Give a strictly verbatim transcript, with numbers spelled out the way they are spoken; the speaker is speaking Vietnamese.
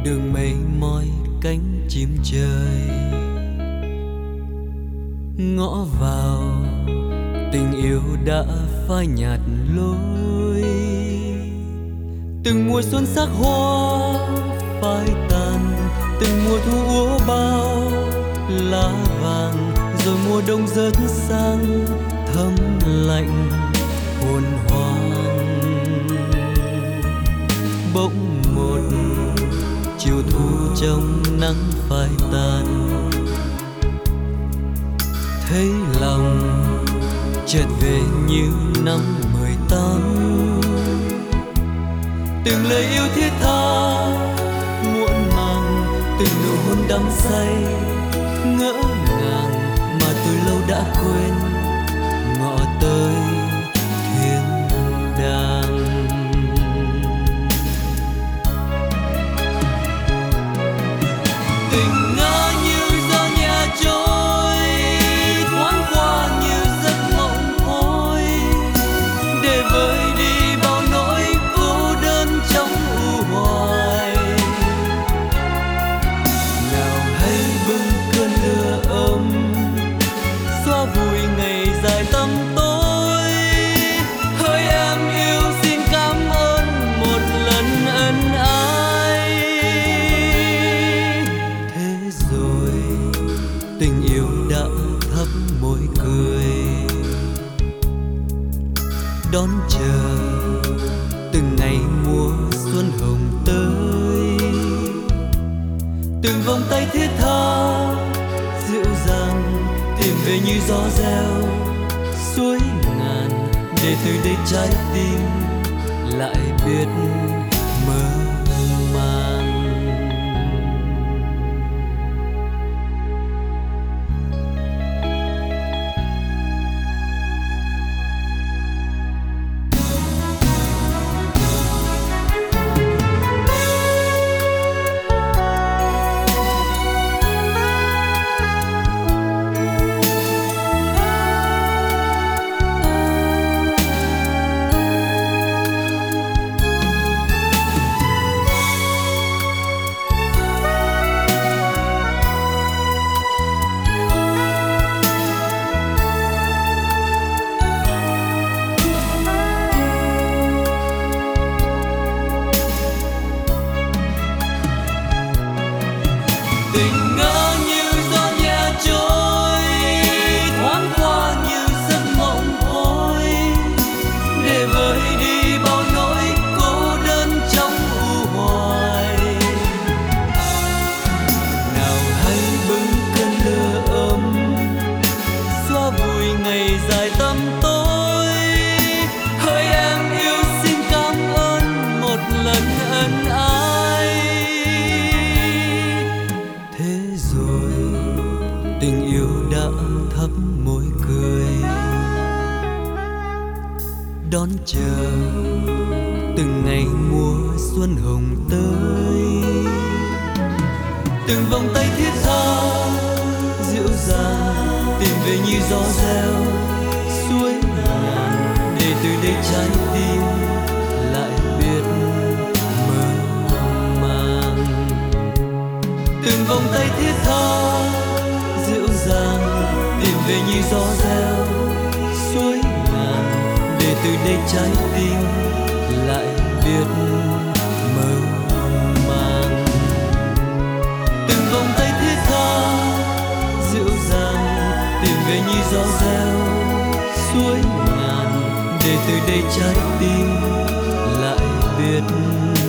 đường mây mỏi cánh chim trời, ngõ vào tình yêu đã phai nhạt lối. Từng mùa xuân sắc hoa phai tàn, từng mùa thu úa bao lá vàng, rồi mùa đông rớt sang thấm lạnh hồn hoang. Bỗng một chiều thu trong nắng phai tàn, thấy lòng chợt về như năm mười tám. Từng lời yêu thiết tha muộn màng, từng nụ hôn đắm say ngỡ ngàng mà từ lâu đã quên ngọ tới thiên đàng. Tình ngỡ như gió nhẹ trôi, thoáng qua như giấc mộng thôi, để vơi đi bao nỗi cô đơn trong u hoài. Nào hãy bừng cơn lửa ấm, xóa vùi ngày dài tăm tối. Hỡi em yêu xin cảm ơn một lần ân ái. Thế rồi tình yêu đã thấp môi cười, đón chờ từng ngày mùa xuân hồng tới. Từng vòng tay thiết tha dịu dàng tìm về như gió reo suối ngàn, để từ đây trái tim lại biết mơ màng. Tình ngỡ như gió nhẹ trôi, thoáng qua như giấc mộng thôi, để vơi đi bao nỗi cô đơn trong u hoài. Nào hãy bừng cơn lửa ấm, xóa vùi ngày dài tăm tối. Hỡi em yêu xin cảm ơn một lần ân ái. Thế rồi tình yêu đã thấp môi cười, đón chờ từng ngày mùa xuân hồng tới. Từng vòng tay thiết tha dịu dàng tìm về như gió reo suối ngàn, để từ đây trái tim lại biết mơ màng. Từng vòng tay thiết tha dịu dàng tìm về như gió reo suối ngàn, để từ đây trái tim lại biết mơ màng. Từng vòng tay thiết tha dịu dàng tìm về như gió reo suối ngàn, để từ đây trái tim lại biết